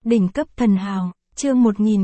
Đỉnh cấp thần hào, chương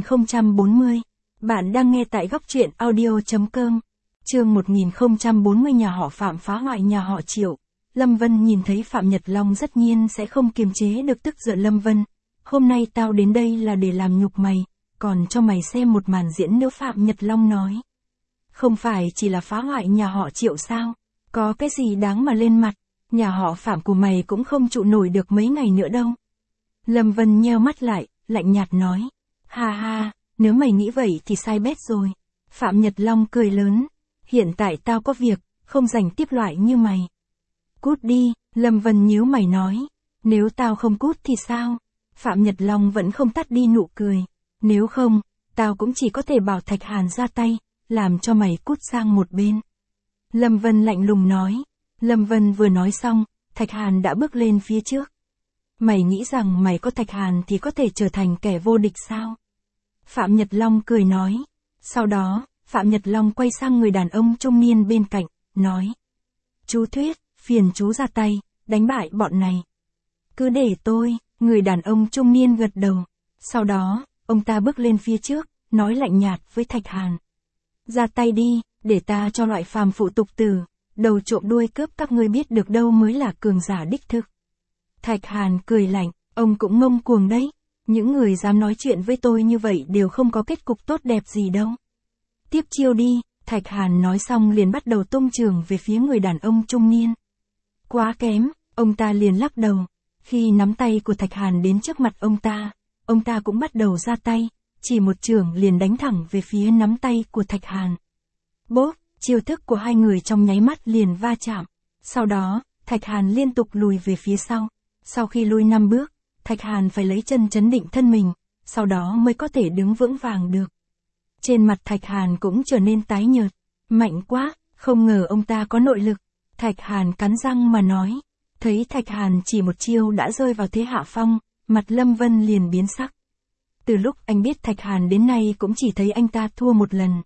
1040. Bạn đang nghe tại góc truyện audio.com. Chương 1040 nhà họ Phạm phá hoại nhà họ Triệu. Lâm Vân nhìn thấy Phạm Nhật Long tất nhiên sẽ không kiềm chế được tức giận. Lâm Vân, hôm nay tao đến đây là để làm nhục mày, còn cho mày xem một màn diễn nữa. Phạm Nhật Long nói. Không phải chỉ là phá hoại nhà họ Triệu sao? Có cái gì đáng mà lên mặt, nhà họ Phạm của mày cũng không trụ nổi được mấy ngày nữa đâu. Lâm Vân nheo mắt lại, lạnh nhạt nói. Ha ha, nếu mày nghĩ vậy thì sai bét rồi. Phạm Nhật Long cười lớn. Hiện tại tao có việc, không rảnh tiếp loại như mày. Cút đi, Lâm Vân nhíu mày nói. Nếu tao không cút thì sao? Phạm Nhật Long vẫn không tắt đi nụ cười. Nếu không, tao cũng chỉ có thể bảo Thạch Hàn ra tay, làm cho mày cút sang một bên. Lâm Vân lạnh lùng nói. Lâm Vân vừa nói xong, Thạch Hàn đã bước lên phía trước. Mày nghĩ rằng mày có Thạch Hàn thì có thể trở thành kẻ vô địch sao? Phạm Nhật Long cười nói. Sau đó, Phạm Nhật Long quay sang người đàn ông trung niên bên cạnh, nói. Chú Thuyết, phiền chú ra tay, đánh bại bọn này. Cứ để tôi, người đàn ông trung niên gật đầu. Sau đó, ông ta bước lên phía trước, nói lạnh nhạt với Thạch Hàn. Ra tay đi, để ta cho loại phàm phụ tục tử, đầu trộm đuôi cướp các ngươi biết được đâu mới là cường giả đích thực. Thạch Hàn cười lạnh, ông cũng ngông cuồng đấy. Những người dám nói chuyện với tôi như vậy đều không có kết cục tốt đẹp gì đâu. Tiếp chiêu đi, Thạch Hàn nói xong liền bắt đầu tung trường về phía người đàn ông trung niên. Quá kém, ông ta liền lắc đầu. Khi nắm tay của Thạch Hàn đến trước mặt ông ta cũng bắt đầu ra tay, chỉ một chưởng liền đánh thẳng về phía nắm tay của Thạch Hàn. Bốp, chiêu thức của hai người trong nháy mắt liền va chạm. Sau đó, Thạch Hàn liên tục lùi về phía sau. Sau khi lùi 5 bước, Thạch Hàn phải lấy chân trấn định thân mình, sau đó mới có thể đứng vững vàng được. Trên mặt Thạch Hàn cũng trở nên tái nhợt. Mạnh quá, không ngờ ông ta có nội lực. Thạch Hàn cắn răng mà nói. Thấy Thạch Hàn chỉ một chiêu đã rơi vào thế hạ phong, mặt Lâm Vân liền biến sắc. Từ lúc anh biết Thạch Hàn đến nay cũng chỉ thấy anh ta thua một lần.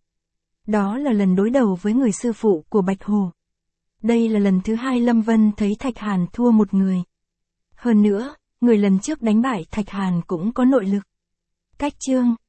Đó là lần đối đầu với người sư phụ của Bạch Hồ. Đây là lần thứ hai Lâm Vân thấy Thạch Hàn thua một người. Hơn nữa, người lần trước đánh bại Thạch Hàn cũng có nội lực. Cách chương